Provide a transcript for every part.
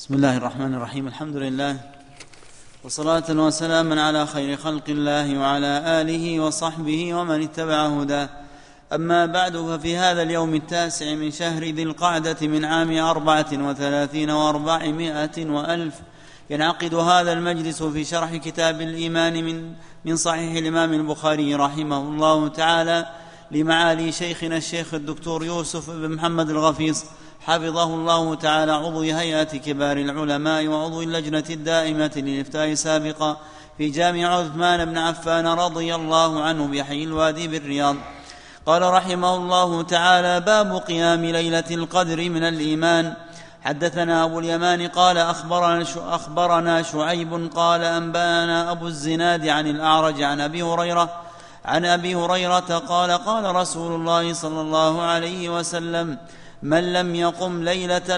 بسم الله الرحمن الرحيم. الحمد لله وصلاة وسلاما على خير خلق الله وعلى آله وصحبه ومن اتبع هداه. أما بعد، ففي هذا اليوم 9 من شهر ذي القعدة من عام 34 و400 وألف ينعقد هذا المجلس في شرح كتاب الإيمان من صحيح الإمام البخاري رحمه الله تعالى لمعالي شيخنا الشيخ الدكتور يوسف بن محمد الغفيص حفظه الله تعالى، عضو هيئة كبار العلماء وعضو اللجنة الدائمة للإفتاء سابقا في جامع عثمان بن عفان رضي الله عنه بحي الوادي بالرياض. قال رحمه الله تعالى: باب قيام ليلة القدر من الإيمان. حدثنا أبو اليمان قال أخبرنا شعيب قال أنبانا أبو الزناد عن الأعرج عن أبي هريرة قال: قال رسول الله صلى الله عليه وسلم: من يقم ليلة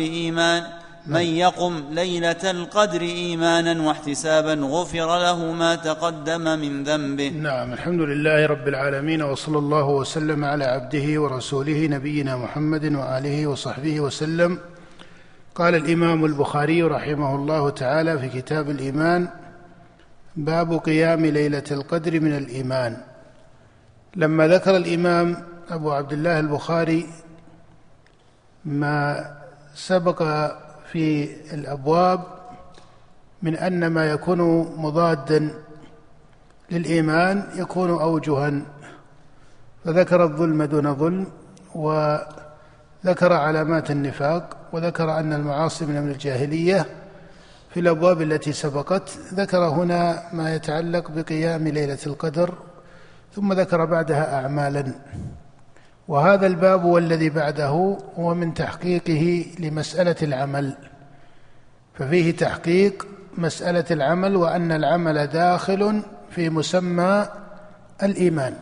القدر إيمانا واحتسابا غفر له ما تقدم من ذنبه. نعم، الحمد لله رب العالمين، وصلى الله وسلم على عبده ورسوله نبينا محمد وآله وصحبه وسلم. قال الإمام البخاري رحمه الله تعالى في كتاب الإيمان: باب قيام ليلة القدر من الإيمان. لما ذكر الإمام أبو عبد الله البخاري ما سبق في الأبواب من أن ما يكون مضادا للإيمان يكون أوجها، فذكر الظلم دون ظلم، وذكر علامات النفاق، وذكر أن المعاصي من الجاهلية في الأبواب التي سبقت. ذكر هنا ما يتعلق بقيام ليلة القدر، ثم ذكر بعدها أعمالا. وهذا الباب والذي بعده هو من تحقيقه لمسألة العمل، ففيه تحقيق مسألة العمل، وأن العمل داخل في مسمى الإيمان.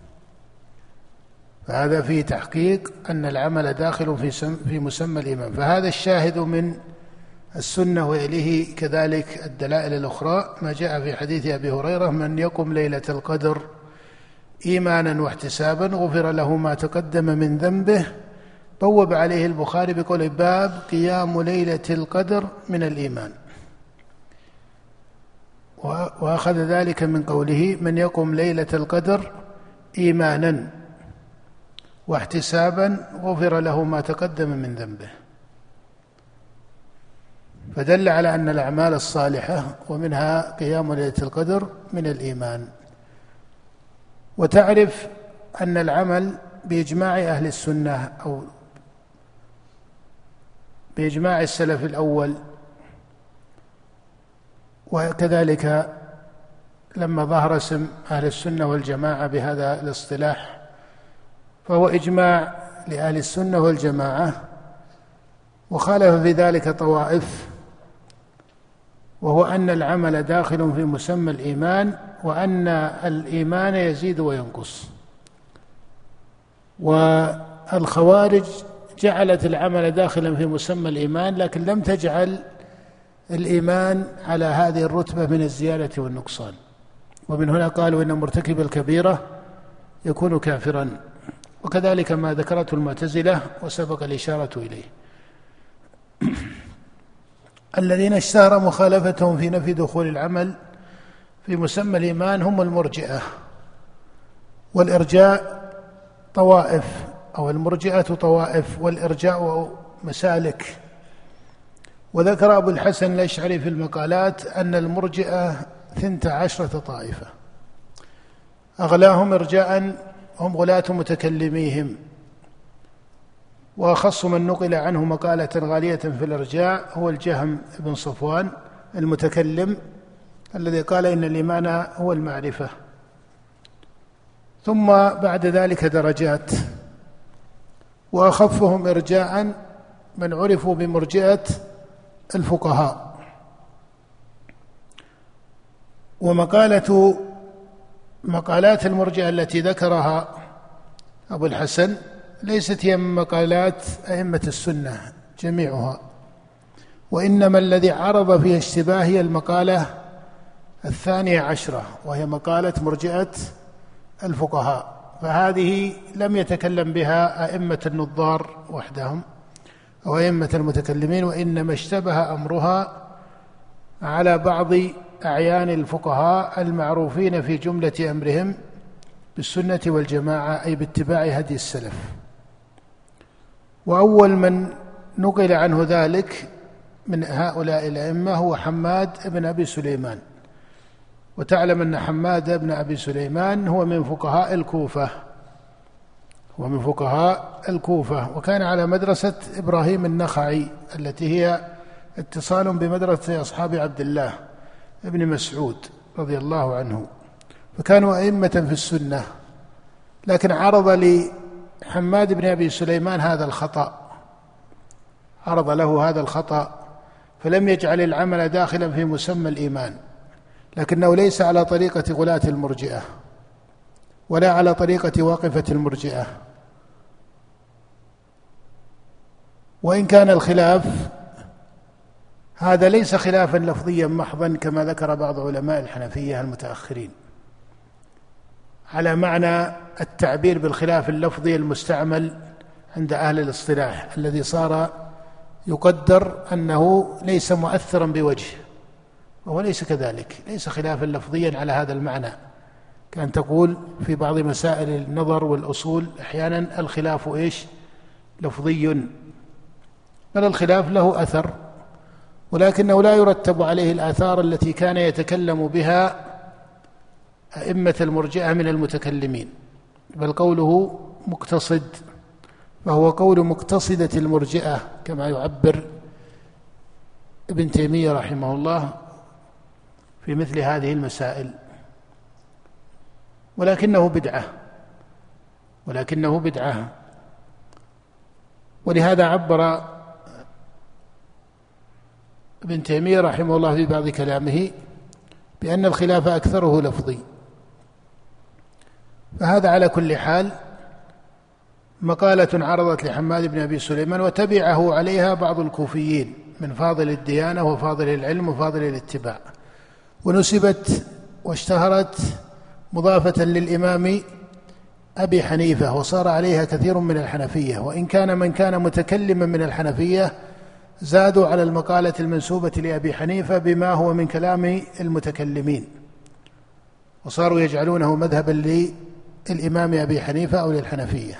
فهذا فيه تحقيق أن العمل داخل في مسمى الإيمان. فهذا الشاهد من السنة، وإليه كذلك الدلائل الأخرى ما جاء في حديث أبي هريرة: من يقم ليلة القدر إيمانا واحتسابا غفر له ما تقدم من ذنبه. بوب عليه البخاري بقول: باب قيام ليلة القدر من الإيمان، وأخذ ذلك من قوله: من يقم ليلة القدر إيمانا واحتسابا غفر له ما تقدم من ذنبه. فدل على أن الأعمال الصالحة ومنها قيام ليلة القدر من الإيمان. وتعرف أن العمل بإجماع أهل السنة أو بإجماع السلف الأول، وكذلك لما ظهر اسم أهل السنة والجماعة بهذا الاصطلاح فهو إجماع لأهل السنة والجماعة. وخالف في ذلك طوائف، وهو أن العمل داخل في مسمى الإيمان، وأن الإيمان يزيد وينقص. والخوارج جعلت العمل داخلا في مسمى الإيمان، لكن لم تجعل الإيمان على هذه الرتبة من الزيادة والنقصان، ومن هنا قالوا إن مرتكب الكبيرة يكون كافرا، وكذلك ما ذكرته المعتزلة وسبق الإشارة إليه. الذين اشتهر مخالفتهم في نفي دخول العمل في مسمى الإيمان هم المرجئة، والإرجاء طوائف، أو المرجئة طوائف والإرجاء مسالك. وذكر أبو الحسن الأشعري في المقالات أن المرجئة 12 طائفة، أغلاهم إرجاء هم غلاة متكلميهم، وأخص من نقل عنه مقالة غالية في الإرجاء هو الجهم بن صفوان المتكلم، الذي قال إن الإيمان هو المعرفة. ثم بعد ذلك درجات، وأخفهم إرجاء من عرفوا بمرجئة الفقهاء. مقالات المرجئة التي ذكرها أبو الحسن ليست هي من مقالات أئمة السنة جميعها، وإنما الذي عرض فيها اشتباه هي المقالة 12، وهي مقالة مرجئة الفقهاء، فهذه لم يتكلم بها أئمة النظار وحدهم، أو أئمة المتكلمين، وإنما اشتبه أمرها على بعض أعيان الفقهاء المعروفين في جملة أمرهم بالسنة والجماعة، أي باتباع هدي السلف. وأول من نقل عنه ذلك من هؤلاء الأئمة هو حماد بن أبي سليمان. وتعلم أن حماد بن أبي سليمان هو من فقهاء الكوفة، وكان على مدرسة إبراهيم النخعي التي هي اتصال بمدرسة أصحاب عبد الله ابن مسعود رضي الله عنه، فكانوا أئمة في السنة. لكن عرض لحماد بن أبي سليمان هذا الخطأ، فلم يجعل العمل داخلا في مسمى الإيمان، لكنه ليس على طريقة غلاة المرجئة ولا على طريقة واقفة المرجئة. وإن كان الخلاف هذا ليس خلافا لفظيا محضا كما ذكر بعض علماء الحنفية المتأخرين، على معنى التعبير بالخلاف اللفظي المستعمل عند أهل الاصطلاح، الذي صار يقدر أنه ليس مؤثرا بوجه، وهو ليس كذلك، ليس خلافا لفظيا على هذا المعنى، كان تقول في بعض مسائل النظر والأصول أحيانا الخلاف لفظي، بل الخلاف له أثر، ولكنه لا يرتب عليه الآثار التي كان يتكلم بها أئمة المرجئة من المتكلمين، بل قوله مقتصد، فهو قول مقتصدة المرجئة كما يعبر ابن تيمية رحمه الله في مثل هذه المسائل، ولكنه بدعة. ولهذا عبر ابن تيمية رحمه الله في بعض كلامه بأن الخلاف أكثره لفظي. فهذا على كل حال مقالة عرضت لحماد بن أبي سليمان، وتبعه عليها بعض الكوفيين من فاضل الديانة وفاضل العلم وفاضل الاتباع، ونسبت واشتهرت مضافة للإمام أبي حنيفة، وصار عليها كثير من الحنفية، وإن كان من كان متكلما من الحنفية زادوا على المقالة المنسوبة لأبي حنيفة بما هو من كلام المتكلمين، وصاروا يجعلونه مذهبا للإمام أبي حنيفة أو للحنفية.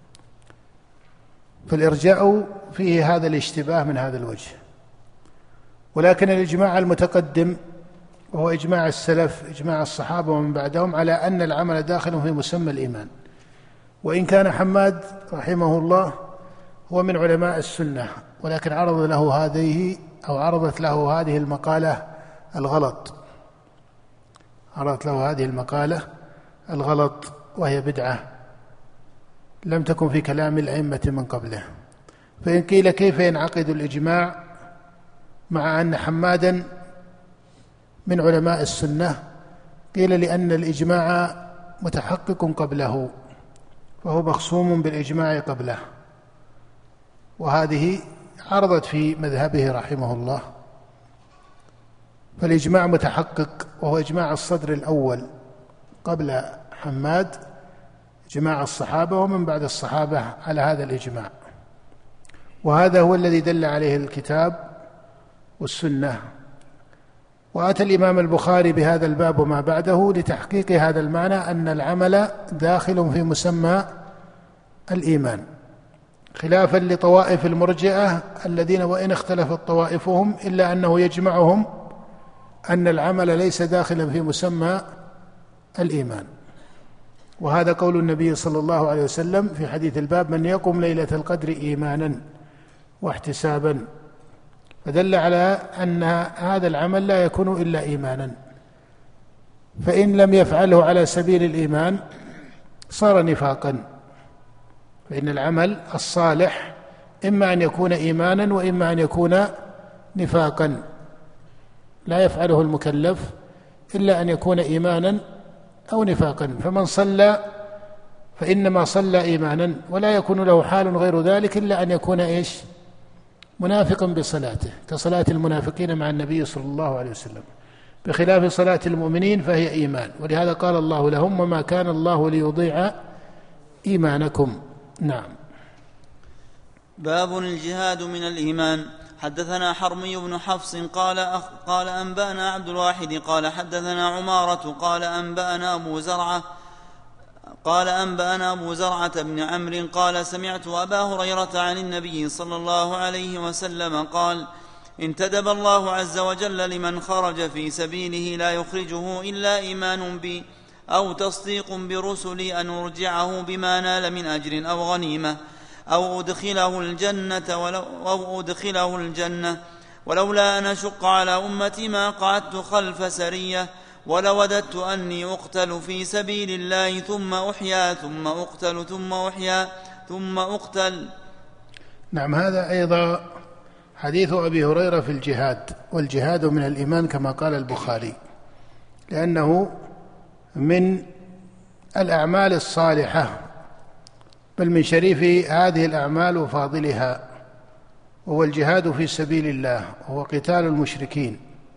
فالإرجاء فيه هذا الاشتباه من هذا الوجه. ولكن الإجماع المتقدم وهو إجماع السلف، إجماع الصحابة ومن بعدهم، على أن العمل داخل في مسمى الإيمان. وإن كان حماد رحمه الله هو من علماء السنة، ولكن عرضت له هذه المقالة الغلط، وهي بدعة لم تكن في كلام الأئمة من قبله. فإن قيل كيف ينعقد الإجماع مع أن حمادا من علماء السنة؟ قيل لأن الإجماع متحقق قبله، فهو مخصوم بالإجماع قبله، وهذه عرضت في مذهبه رحمه الله. فالإجماع متحقق، وهو إجماع الصدر الأول قبل حماد، إجماع الصحابة ومن بعد الصحابة على هذا الإجماع، وهذا هو الذي دل عليه الكتاب والسنة. وأتى الإمام البخاري بهذا الباب وما بعده لتحقيق هذا المعنى، أن العمل داخل في مسمى الإيمان، خلافا لطوائف المرجئة الذين وإن اختلفت طوائفهم إلا أنه يجمعهم أن العمل ليس داخلا في مسمى الإيمان. وهذا قول النبي صلى الله عليه وسلم في حديث الباب: من يقم ليلة القدر إيمانا واحتسابا، فدل على أن هذا العمل لا يكون إلا إيمانا، فإن لم يفعله على سبيل الإيمان صار نفاقا. فإن العمل الصالح إما أن يكون إيمانا وإما أن يكون نفاقا، لا يفعله المكلف إلا أن يكون إيمانا أو نفاقا. فمن صلى فإنما صلى إيمانا، ولا يكون له حال غير ذلك إلا أن يكون منافقا بصلاته، كصلاة المنافقين مع النبي صلى الله عليه وسلم، بخلاف صلاة المؤمنين فهي إيمان. ولهذا قال الله لهم: وما كان الله ليضيع إيمانكم. نعم. باب الجهاد من الإيمان. حدثنا حرمي بن حفص قال أنبأنا عبد الواحد قال حدثنا عمارة قال أنبأنا أبو زرعة بن عمرو قال سمعت أبا هريرة عن النبي صلى الله عليه وسلم قال انتدب الله عز وجل لمن خرج في سبيله لا يخرجه إلا إيمان بي أو تصديق برسلي أن أرجعه بما نال من أجر أو غنيمة أو أدخله الجنة ولولا أن أشق على أمتي ما قعدت خلف سرية ولوددت أني أقتل في سبيل الله ثم أحيا ثم أقتل ثم أحيا ثم أقتل. نعم، هذا أيضا حديث أبي هريرة في الجهاد، والجهاد من الإيمان كما قال البخاري، لأنه من الأعمال الصالحة، بل من شريف هذه الأعمال وفاضلها، وهو الجهاد في سبيل الله وهو قتال المشركين.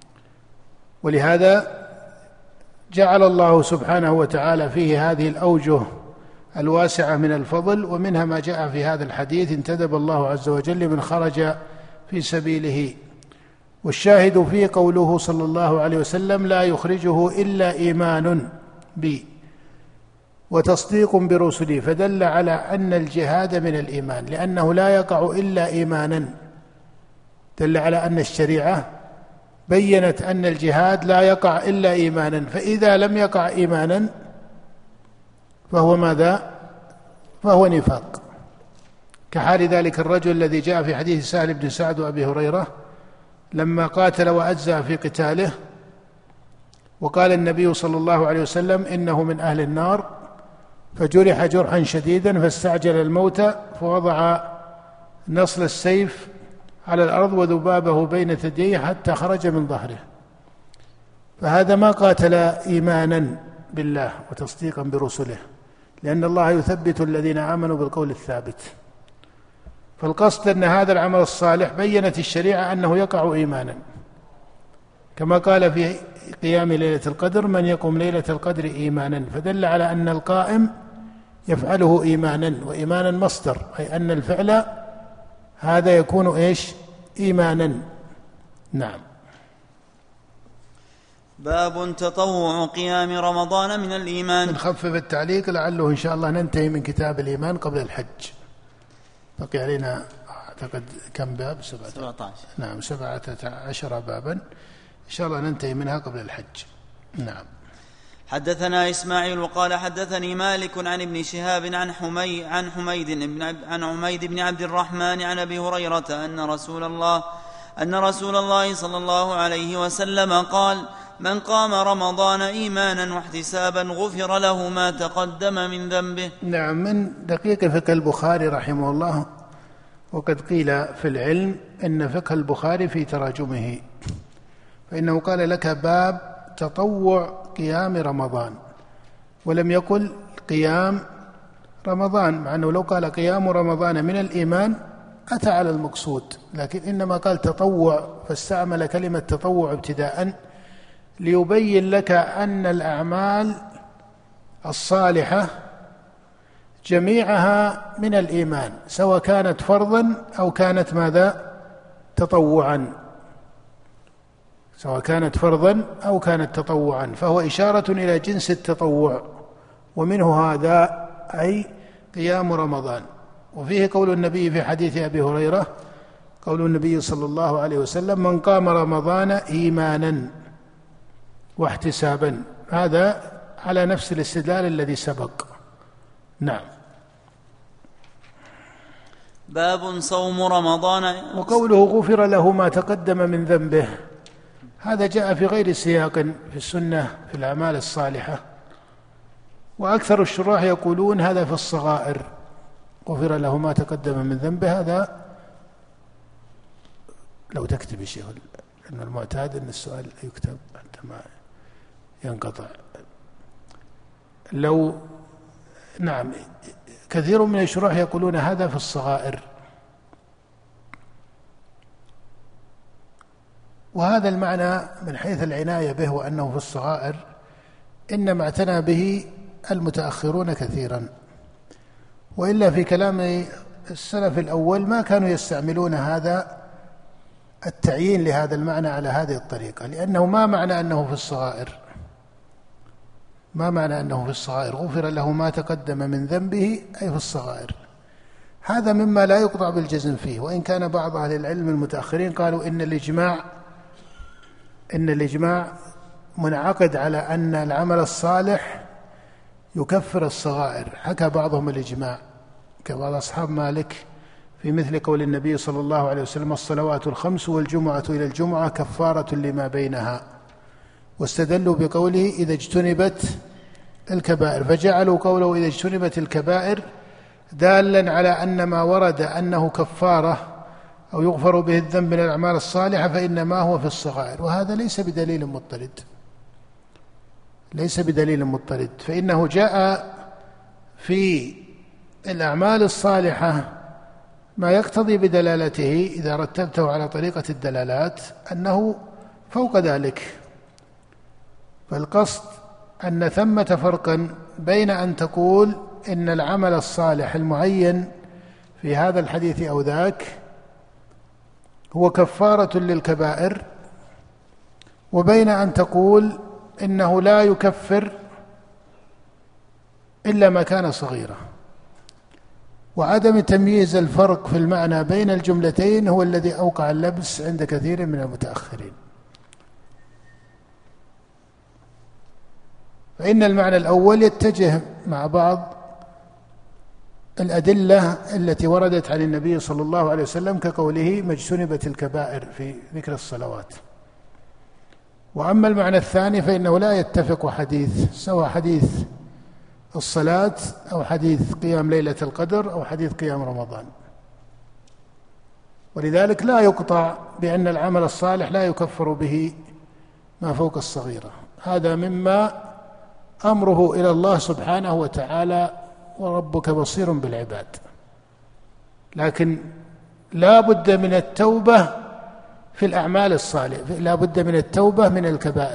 ولهذا جعل الله سبحانه وتعالى فيه هذه الأوجه الواسعة من الفضل، ومنها ما جاء في هذا الحديث انتدب الله عز وجل من خرج في سبيله. والشاهد فيه قوله صلى الله عليه وسلم لا يخرجه إلا إيمان بي وتصديق برسلي، فدل على أن الجهاد من الإيمان، لأنه لا يقع إلا إيمانا. دل على أن الشريعة بيّنت أن الجهاد لا يقع إلا إيمانا، فإذا لم يقع إيمانا فهو ماذا؟ فهو نفاق، كحال ذلك الرجل الذي جاء في حديث سهل بن سعد وأبي هريرة لما قاتل وأجزى في قتاله، وقال النبي صلى الله عليه وسلم إنه من أهل النار، فجرح جرحا شديدا فاستعجل الموت فوضع نصل السيف على الأرض وذبابه بين ثدييه حتى خرج من ظهره. فهذا ما قاتل إيمانا بالله وتصديقا برسله، لأن الله يثبت الذين آمنوا بالقول الثابت. فالقصد أن هذا العمل الصالح بيّنت الشريعة أنه يقع إيمانا، كما قال في قيام ليلة القدر من يقوم ليلة القدر إيمانا، فدل على أن القائم يفعله إيمانا، وإيمانا مصدر، أي أن الفعل هذا يكون إيش؟ إيمانا. نعم. باب تطوع قيام رمضان من الإيمان. نخفف التعليق لعله إن شاء الله ننتهي من كتاب الإيمان قبل الحج. بقي علينا أعتقد كم باب؟ 17. نعم، 17 بابا إن شاء الله ننتهي منها قبل الحج. نعم. حدثنا إسماعيل قال حدثني مالك عن ابن شهاب عن حميد بن عبد الرحمن عن أبي هريرة أن رسول الله صلى الله عليه وسلم قال من قام رمضان إيمانا واحتسابا غفر له ما تقدم من ذنبه. نعم، من دقيق فقه البخاري رحمه الله. وقد قيل في العلم إن فقه البخاري في تراجمه، فإنه قال لك باب تطوع قيام رمضان، ولم يقل قيام رمضان، مع أنه لو قال قيام رمضان من الإيمان أتى على المقصود، لكن إنما قال تطوع، فاستعمل كلمة تطوع ابتداء ليبين لك أن الأعمال الصالحة جميعها من الإيمان، سواء كانت فرضا أو كانت ماذا؟ تطوعا، سواء كانت فرضا أو كانت تطوعا، فهو إشارة إلى جنس التطوع، ومنه هذا أي قيام رمضان. وفيه قول النبي في حديث أبي هريرة، قول النبي صلى الله عليه وسلم من قام رمضان إيمانا واحتسابا، هذا على نفس الاستدلال الذي سبق. نعم. باب صوم رمضان. وقوله غفر له ما تقدم من ذنبه، هذا جاء في غير سياق في السنة في الأعمال الصالحة، وأكثر الشراح يقولون هذا في الصغائر، غفر له ما تقدم من ذنبه. هذا لو تكتب يا شيخ، لأن المعتاد أن السؤال يكتب حتى ما ينقطع. لو نعم، كثير من الشراح يقولون هذا في الصغائر، وهذا المعنى من حيث العناية به وأنه في الصغائر إنما اعتنى به المتأخرون كثيرا، وإلا في كلام السلف الأول ما كانوا يستعملون هذا التعيين لهذا المعنى على هذه الطريقة، لأنه ما معنى أنه في الصغائر غفر له ما تقدم من ذنبه أي في الصغائر. هذا مما لا يقطع بالجزم فيه، وإن كان بعض أهل العلم المتأخرين قالوا إن الإجماع منعقد على أن العمل الصالح يكفر الصغائر. حكى بعضهم الإجماع كبعض أصحاب مالك في مثل قول النبي صلى الله عليه وسلم: الصلوات الخمس والجمعة إلى الجمعة كفارة لما بينها، واستدلوا بقوله إذا اجتنبت الكبائر، فجعلوا قوله إذا اجتنبت الكبائر دالا على أن ما ورد أنه كفارة أو يغفر به الذنب من الأعمال الصالحة فإنما هو في الصغائر، وهذا ليس بدليل مضطرد، فإنه جاء في الأعمال الصالحة ما يقتضي بدلالته إذا رتبته على طريقة الدلالات أنه فوق ذلك. فالقصد أن ثمة فرقا بين أن تقول إن العمل الصالح المعين في هذا الحديث أو ذاك هو كفارة للكبائر، وبين أن تقول إنه لا يكفر إلا ما كان صغيرا. وعدم تمييز الفرق في المعنى بين الجملتين هو الذي أوقع اللبس عند كثير من المتأخرين. فإن المعنى الأول يتجه مع بعض الأدلة التي وردت عن النبي صلى الله عليه وسلم كقوله ما اجتنبت الكبائر في ذكر الصلوات. وأما المعنى الثاني فإنه لا يتفق حديث، سواء حديث الصلاة أو حديث قيام ليلة القدر أو حديث قيام رمضان، ولذلك لا يقطع بأن العمل الصالح لا يكفر به ما فوق الصغيرة. هذا مما أمره إلى الله سبحانه وتعالى، وربك بصير بالعباد. لكن لا بد من التوبة في الأعمال الصالحة، لا بد من التوبة من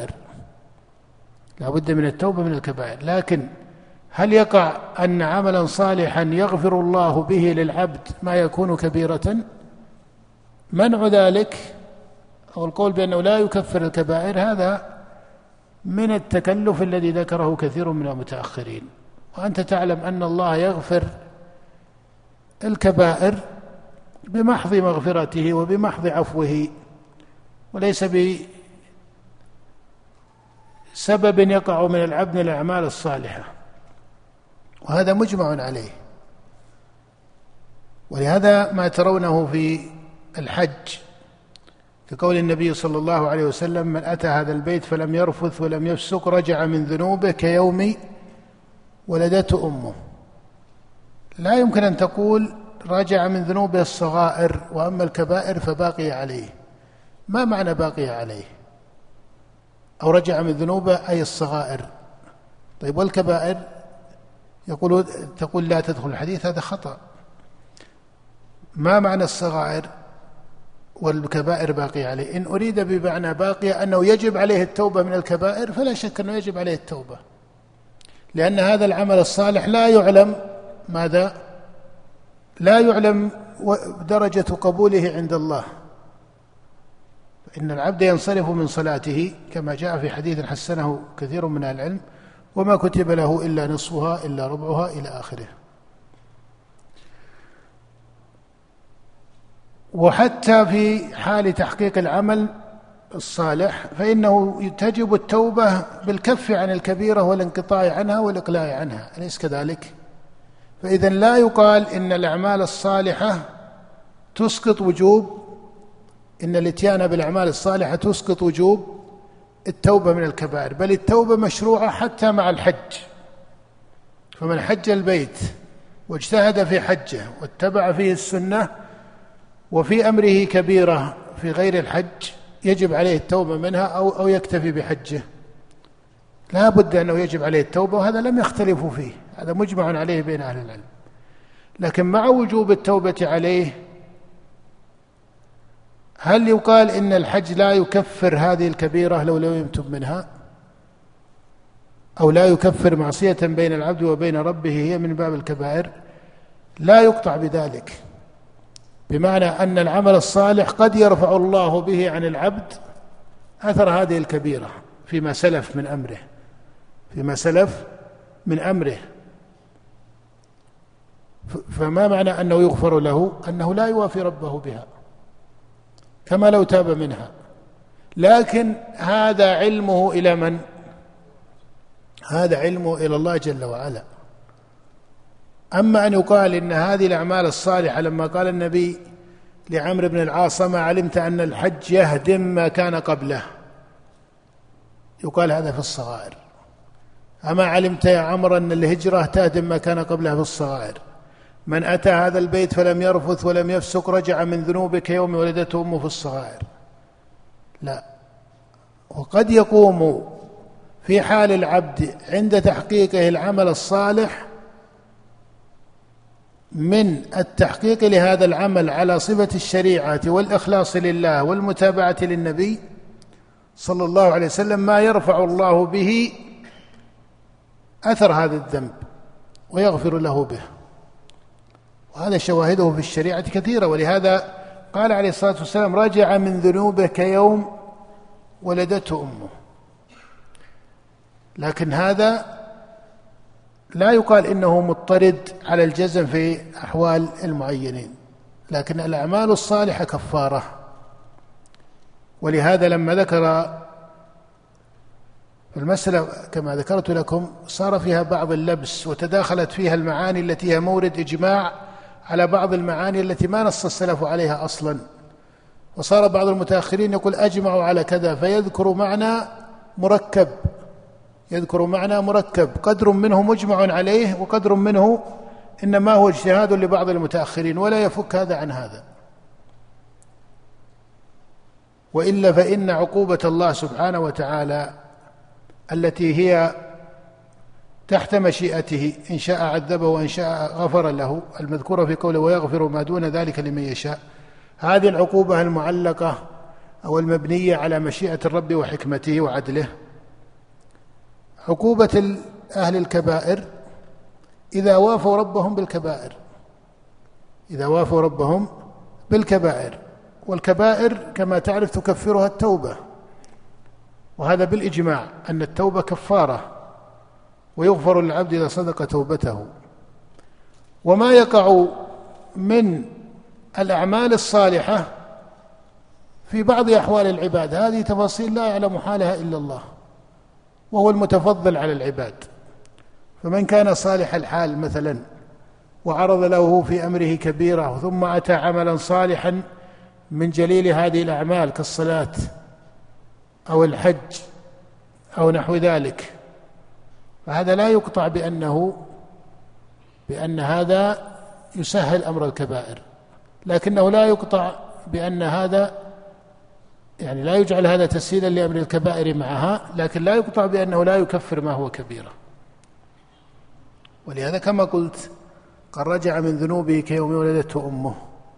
الكبائر، لكن هل يقع أن عملا صالحا يغفر الله به للعبد ما يكون كبيرة؟ منع ذلك أو القول بأنه لا يكفر الكبائر هذا من التكلف الذي ذكره كثير من المتأخرين. وأنت تعلم أن الله يغفر الكبائر بمحض مغفرته وبمحض عفوه، وليس بسبب يقع من العبد من الأعمال الصالحة، وهذا مجمع عليه. ولهذا ما ترونه في الحج كقول النبي صلى الله عليه وسلم: من أتى هذا البيت فلم يرفث ولم يفسق رجع من ذنوبه كيوم ولدته أمه. لا يمكن أن تقول رجع من ذنوبه الصغائر وأما الكبائر فباقي عليه. ما معنى باقي عليه؟ أو رجع من ذنوبه أي الصغائر. طيب والكبائر تقول لا تدخل الحديث، هذا خطأ. ما معنى الصغائر والكبائر باقي عليه؟ إن أريد بمعنى باقي أنه يجب عليه التوبة من الكبائر فلا شك أنه يجب عليه التوبة، لأن هذا العمل الصالح لا يعلم ماذا؟ لا يعلم درجة قبوله عند الله. إن العبد ينصرف من صلاته كما جاء في حديث حسنه كثير من العلم: وما كتب له إلا نصفها إلا ربعها إلى آخره. وحتى في حال تحقيق العمل الصالح فإنه تجب التوبة بالكف عن الكبيرة والانقطاع عنها والإقلاع عنها، أليس كذلك؟ فإذا لا يقال إن الأعمال الصالحة تسقط وجوب، إن الاتيان بالأعمال الصالحة تسقط وجوب التوبة من الكبائر، بل التوبة مشروعة حتى مع الحج. فمن حج البيت واجتهد في حجه واتبع فيه السنة وفي أمره كبيرة في غير الحج يجب عليه التوبة منها أو يكتفي بحجه. لا بد أنه يجب عليه التوبة، وهذا لم يختلفوا فيه، هذا مجمع عليه بين أهل العلم. لكن مع وجوب التوبة عليه هل يقال إن الحج لا يكفر هذه الكبيرة لو لم يتب منها، أو لا يكفر معصية بين العبد وبين ربه هي من باب الكبائر؟ لا يقطع بذلك، بمعنى أن العمل الصالح قد يرفع الله به عن العبد أثر هذه الكبيرة فيما سلف من أمره. فما معنى أنه يغفر له؟ أنه لا يوافي ربه بها كما لو تاب منها، لكن هذا علمه إلى من؟ هذا علمه إلى الله جل وعلا. أما أن يقال إن هذه الأعمال الصالحة، لما قال النبي لعمرو بن العاص: ما علمت أن الحج يهدم ما كان قبله، يقال هذا في الصغائر. أما علمت يا عمرو أن الهجرة تهدم ما كان قبلها في الصغائر. من أتى هذا البيت فلم يرفث ولم يفسق رجع من ذنوبه كيوم ولدته أمه في الصغائر. لا. وقد يقوم في حال العبد عند تحقيقه العمل الصالح من التحقيق لهذا العمل على صفة الشريعة والإخلاص لله والمتابعة للنبي صلى الله عليه وسلم ما يرفع الله به أثر هذا الذنب ويغفر له به. وهذا شواهده في الشريعة كثيرة، ولهذا قال عليه الصلاة والسلام: رجع من ذنوبه كيوم ولدته أمه. لكن هذا لا يقال إنه مضطرد على الجزم في أحوال المعينين، لكن الأعمال الصالحة كفارة. ولهذا لما ذكر المسألة كما ذكرت لكم صار فيها بعض اللبس، وتداخلت فيها المعاني التي هي مورد إجماع على بعض المعاني التي ما نص السلف عليها أصلا، وصار بعض المتأخرين يقول أجمعوا على كذا، فيذكر معنى مركب، قدر منه مجمع عليه وقدر منه إنما هو اجتهاد لبعض المتأخرين، ولا يفك هذا عن هذا. وإلا فإن عقوبة الله سبحانه وتعالى التي هي تحت مشيئته، إن شاء عذبه وإن شاء غفر له، المذكورة في قوله: ويغفر ما دون ذلك لمن يشاء، هذه العقوبة المعلقة أو المبنية على مشيئة الرب وحكمته وعدله. عقوبة أهل الكبائر إذا وافوا ربهم بالكبائر، والكبائر كما تعرف تكفرها التوبة، وهذا بالإجماع أن التوبة كفارة، ويغفر للعبد إذا صدق توبته. وما يقع من الأعمال الصالحة في بعض أحوال العباد هذه تفاصيل لا يعلم حالها إلا الله، وهو المتفضل على العباد. فمن كان صالح الحال مثلا وعرض له في أمره كبيرة ثم أتى عملا صالحا من جليل هذه الأعمال كالصلاة أو الحج أو نحو ذلك، فهذا لا يقطع بأن هذا يسهل أمر الكبائر، لكنه لا يقطع بأن هذا يعني لا يجعل هذا تسهيلا لأمر الكبائر معها، لكن لا يقطع بأنه لا يكفر ما هو كبيرة. ولهذا كما قلت قد رجع من ذنوبه كيوم ولدته أمه،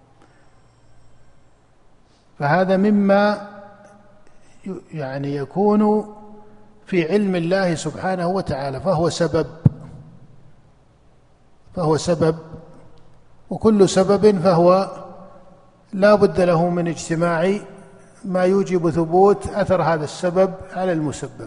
فهذا مما يعني يكون في علم الله سبحانه وتعالى، فهو سبب، وكل سبب فهو لا بد له من اجتماع ما يوجب ثبوت أثر هذا السبب على المسبب.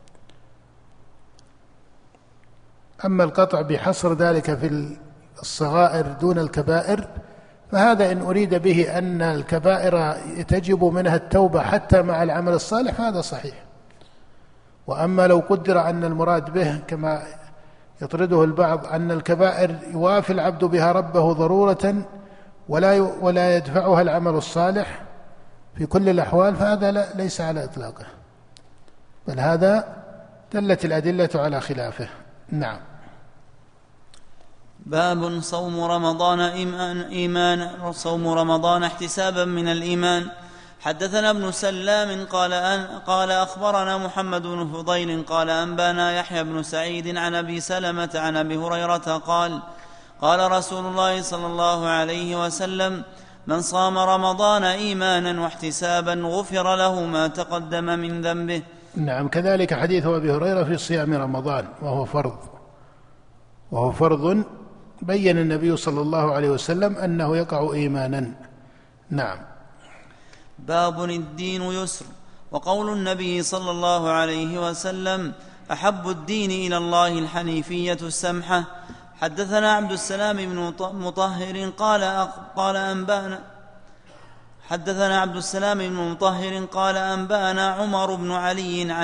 أما القطع بحصر ذلك في الصغائر دون الكبائر فهذا إن أريد به أن الكبائر تجب منها التوبة حتى مع العمل الصالح فهذا صحيح. وأما لو قدر أن المراد به كما يطرده البعض أن الكبائر يوافي العبد بها ربه ضرورة ولا يدفعها العمل الصالح في كل الأحوال، فهذا ليس على إطلاقه، بل هذا دلت الأدلة على خلافه. نعم. باب صوم رمضان احتسابا من الإيمان. حدثنا ابن سلام قال أخبرنا محمد بن فضيل قال أنبانا يحيى بن سعيد عن أبي سلمة عن أبي هريرة قال رسول الله صلى الله عليه وسلم: من صام رمضان إيمانا واحتسابا غفر له ما تقدم من ذنبه. نعم. كذلك حديث أبي هريرة في صيام رمضان وهو فرض بين النبي صلى الله عليه وسلم أنه يقع إيمانا. نعم. باب الدين يسر. وقول النبي صلى الله عليه وسلم: أحب الدين إلى الله الحنيفية السمحة. حدثنا عبد السلام بن مطهر قال أنبأنا عمر بن علي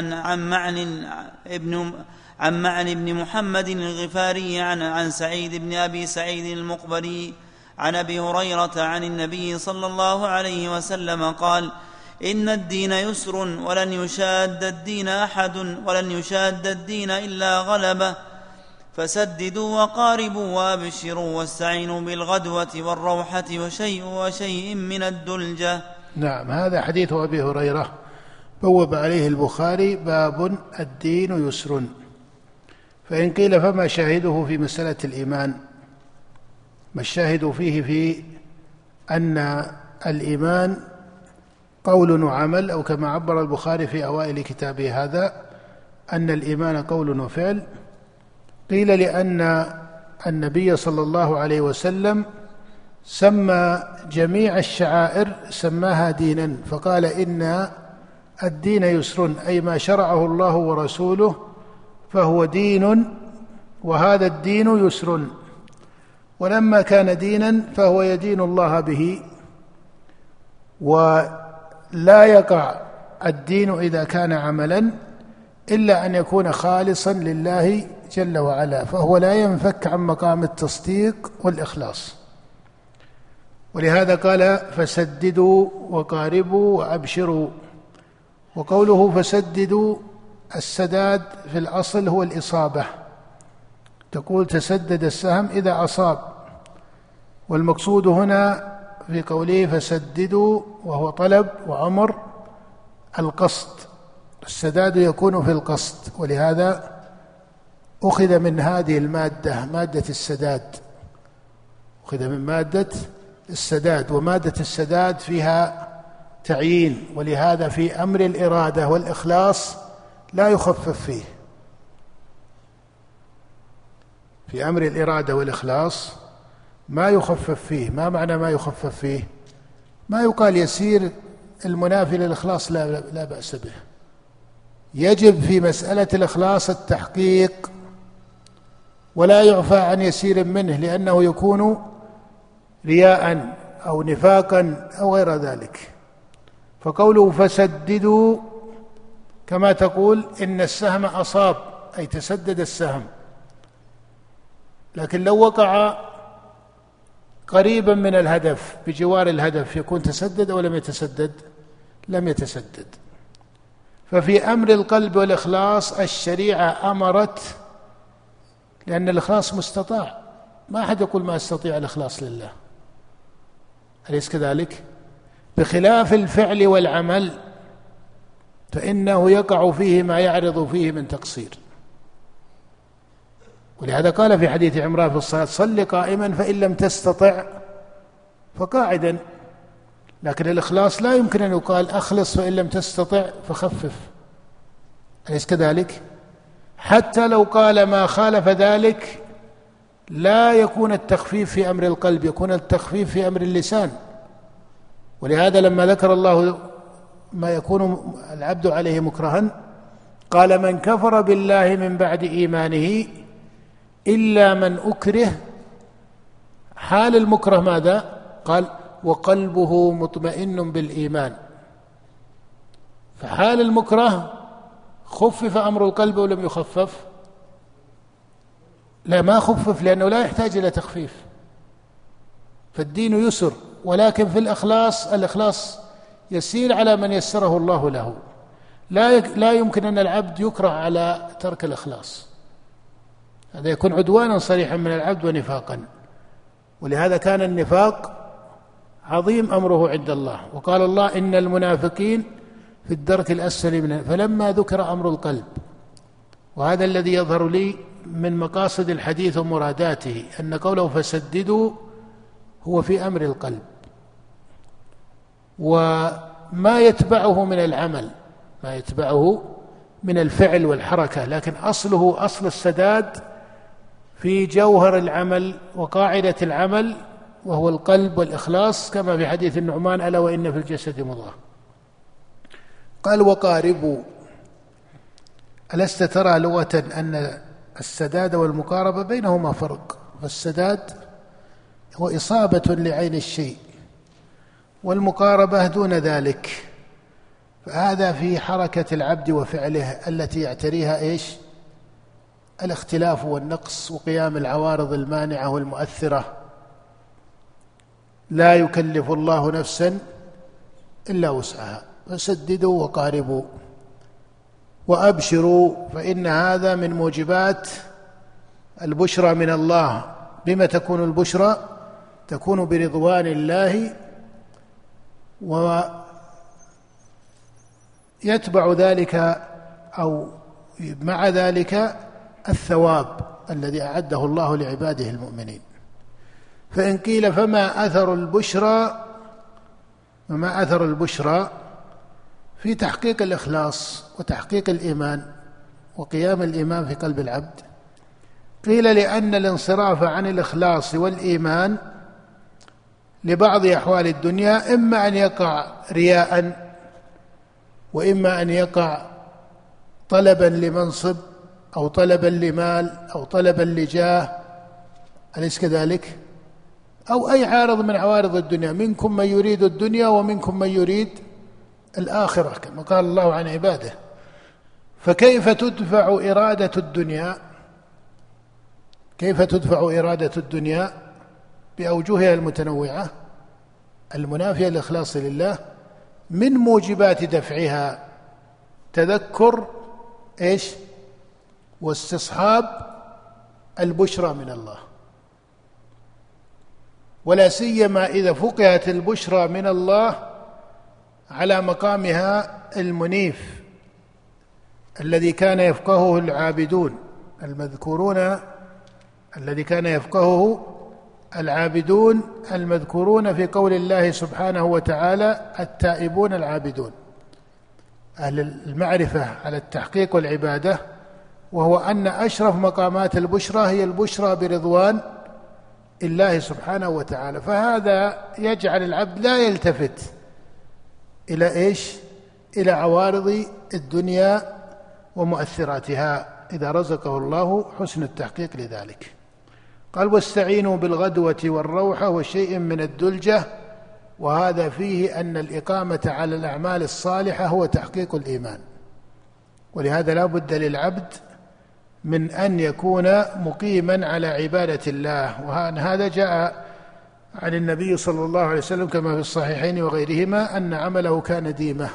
عن معن بن محمد الغفاري عن سعيد بن أبي سعيد المقبري عن أبي هريرة عن النبي صلى الله عليه وسلم قال: إن الدين يسر ولن يشاد الدين أحد ولن يشاد الدين إلا غلبه، فسددوا وقاربوا وأبشروا واستعينوا بالغدوة والروحة وشيء من الدلجة. نعم. هذا حديث أبي هريرة بوب عليه البخاري: باب الدين يسر. فإن قيل فما شاهده في مسألة الإيمان؟ ما الشاهد فيه في أن الإيمان قول وعمل، أو كما عبر البخاري في أوائل كتابه هذا أن الإيمان قول وفعل؟ قيل لأن النبي صلى الله عليه وسلم سمى جميع الشعائر سماها دينا، فقال: إن الدين يسر، أي ما شرعه الله ورسوله فهو دين، وهذا الدين يسر. ولما كان دينا فهو يدين الله به، ولا يقع الدين إذا كان عملا إلا أن يكون خالصا لله جل وعلا، فهو لا ينفك عن مقام التصديق والإخلاص. ولهذا قال: فسددوا وقاربوا وأبشروا. وقوله فسددوا، السداد في الأصل هو الإصابة، تقول تسدد السهم إذا أصاب، والمقصود هنا في قوله فسددوا وهو طلب وأمر القصد، السداد يكون في القصد، ولهذا أخذ من هذه المادة مادة السداد، أخذ من مادة السداد، ومادة السداد فيها تعيين، ولهذا في أمر الإرادة والإخلاص لا يخفف فيه. في أمر الإرادة والإخلاص ما يخفف فيه. ما معنى ما يخفف فيه؟ ما يقال يسير المنافي للإخلاص لا بأس به. يجب في مسألة الإخلاص التحقيق، ولا يعفى عن يسير منه، لأنه يكون رياء أو نفاقا أو غير ذلك. فقوله فسددوا كما تقول إن السهم أصاب، أي تسدد السهم، لكن لو وقع قريبا من الهدف بجوار الهدف يكون تسدد أو لم يتسدد؟ لم يتسدد. ففي أمر القلب والإخلاص الشريعة أمرت، لأن الإخلاص مستطاع، ما أحد يقول ما استطيع الإخلاص لله، أليس كذلك؟ بخلاف الفعل والعمل فإنه يقع فيه ما يعرض فيه من تقصير. ولهذا قال في حديث عمران في الصلاة: صل قائما فإن لم تستطع فقاعدا. لكن الإخلاص لا يمكن أن يقال أخلص فإن لم تستطع فخفف، أليس كذلك؟ حتى لو قال ما خالف ذلك لا يكون التخفيف في أمر القلب، يكون التخفيف في أمر اللسان. ولهذا لما ذكر الله ما يكون العبد عليه مكرها قال: من كفر بالله من بعد إيمانه إلا من أكره. حال المكره ماذا؟ قال: وقلبه مطمئن بالإيمان. فحال المكره خفف أمر القلب ولم يخفف؟ لا، ما خفف، لأنه لا يحتاج إلى تخفيف. فالدين يسر، ولكن في الإخلاص يسير على من يسره الله له. لا يمكن أن العبد يكره على ترك الإخلاص، هذا يكون عدوانا صريحا من العبد ونفاقا. ولهذا كان النفاق عظيم أمره عند الله، وقال الله: إن المنافقين في الدرك الأسفل من. فلما ذكر أمر القلب، وهذا الذي يظهر لي من مقاصد الحديث ومراداته، أن قوله فسددوا هو في أمر القلب، وما يتبعه من العمل، ما يتبعه من الفعل والحركة، لكن أصل السداد في جوهر العمل وقاعدة العمل، وهو القلب والإخلاص، كما في حديث النعمان: ألا وإن في الجسد مضغة. قال: وقاربوا. ألست ترى لغة أن السداد والمقاربة بينهما فرق؟ فالسداد هو إصابة لعين الشيء، والمقاربة دون ذلك. فهذا في حركة العبد وفعله التي يعتريها الاختلاف والنقص وقيام العوارض المانعة والمؤثرة. لا يكلف الله نفسا إلا وسعها، فسددوا وقاربوا وأبشروا، فإن هذا من موجبات البشرى من الله. بما تكون البشرى؟ تكون برضوان الله، ويتبع ذلك أو مع ذلك الثواب الذي أعده الله لعباده المؤمنين. فإن قيل: فما أثر البشرى في تحقيق الإخلاص وتحقيق الإيمان وقيام الإيمان في قلب العبد؟ قيل: لأن الانصراف عن الإخلاص والإيمان لبعض أحوال الدنيا إما أن يقع رياء، وإما أن يقع طلبا لمنصب أو طلبا لمال أو طلبا لجاه، أليس كذلك؟ أو أي عارض من عوارض الدنيا. منكم من يريد الدنيا ومنكم من يريد الآخرة، كما قال الله عن عباده. فكيف تدفع إرادة الدنيا؟ كيف تدفع إرادة الدنيا؟ بأوجهها المتنوعة المنافية للإخلاص لله. من موجبات دفعها تذكر واستصحاب البشرى من الله، ولا سيما إذا فقهت البشرى من الله على مقامها المنيف الذي كان يفقهه العابدون المذكورون، الذي كان يفقهه العابدون المذكورون في قول الله سبحانه وتعالى: التائبون العابدون، أهل المعرفة على التحقيق والعبادة. وهو أن أشرف مقامات البشرى هي البشرى برضوان الله سبحانه وتعالى. فهذا يجعل العبد لا يلتفت إلى إلى عوارض الدنيا ومؤثراتها إذا رزقه الله حسن التحقيق لذلك. قال: واستعينوا بالغدوة والروحة وشيء من الدلجة. وهذا فيه أن الإقامة على الأعمال الصالحة هو تحقيق الإيمان، ولهذا لا بد للعبد من أن يكون مقيما على عبادة الله. وهذا جاء عن النبي صلى الله عليه وسلم كما في الصحيحين وغيرهما أن عمله كان ديمة،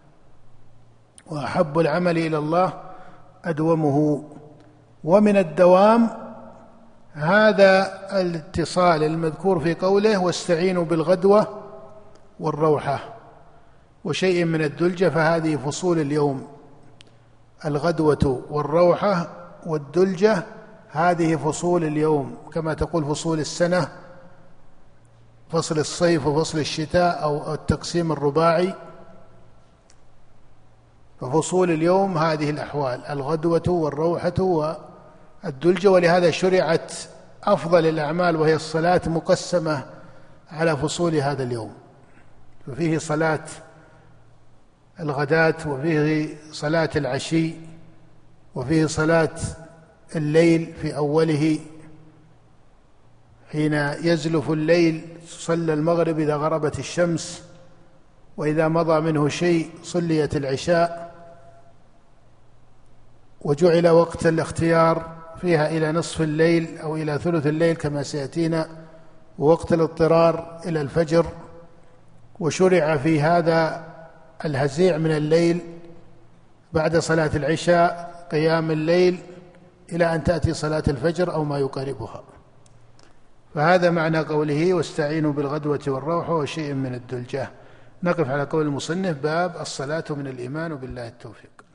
وأحب العمل إلى الله أدومه. ومن الدوام هذا الاتصال المذكور في قوله: واستعينوا بالغدوة والروحة وشيء من الدلجة. فهذه فصول اليوم، الغدوة والروحة والدلجة هذه فصول اليوم، كما تقول فصول السنة: فصل الصيف وفصل الشتاء أو التقسيم الرباعي. ففصول اليوم هذه الأحوال: الغدوة والروحة والدلجة. ولهذا شرعت أفضل الأعمال وهي الصلاة مقسمة على فصول هذا اليوم، ففيه صلاة الغداة، وفيه صلاة العشي، وفيه صلاة الليل في أوله حين يزلف الليل صلى المغرب إذا غربت الشمس، وإذا مضى منه شيء صليت العشاء، وجعل وقت الاختيار فيها إلى نصف الليل أو إلى ثلث الليل كما سيأتينا، ووقت الاضطرار إلى الفجر. وشرع في هذا الهزيع من الليل بعد صلاة العشاء قيام الليل إلى أن تأتي صلاة الفجر أو ما يقاربها. فهذا معنى قوله: واستعينوا بالغدوة والروحة وشيء من الدلجة. نقف على قول المصنف: باب الصلاة من الإيمان، وبالله التوفيق.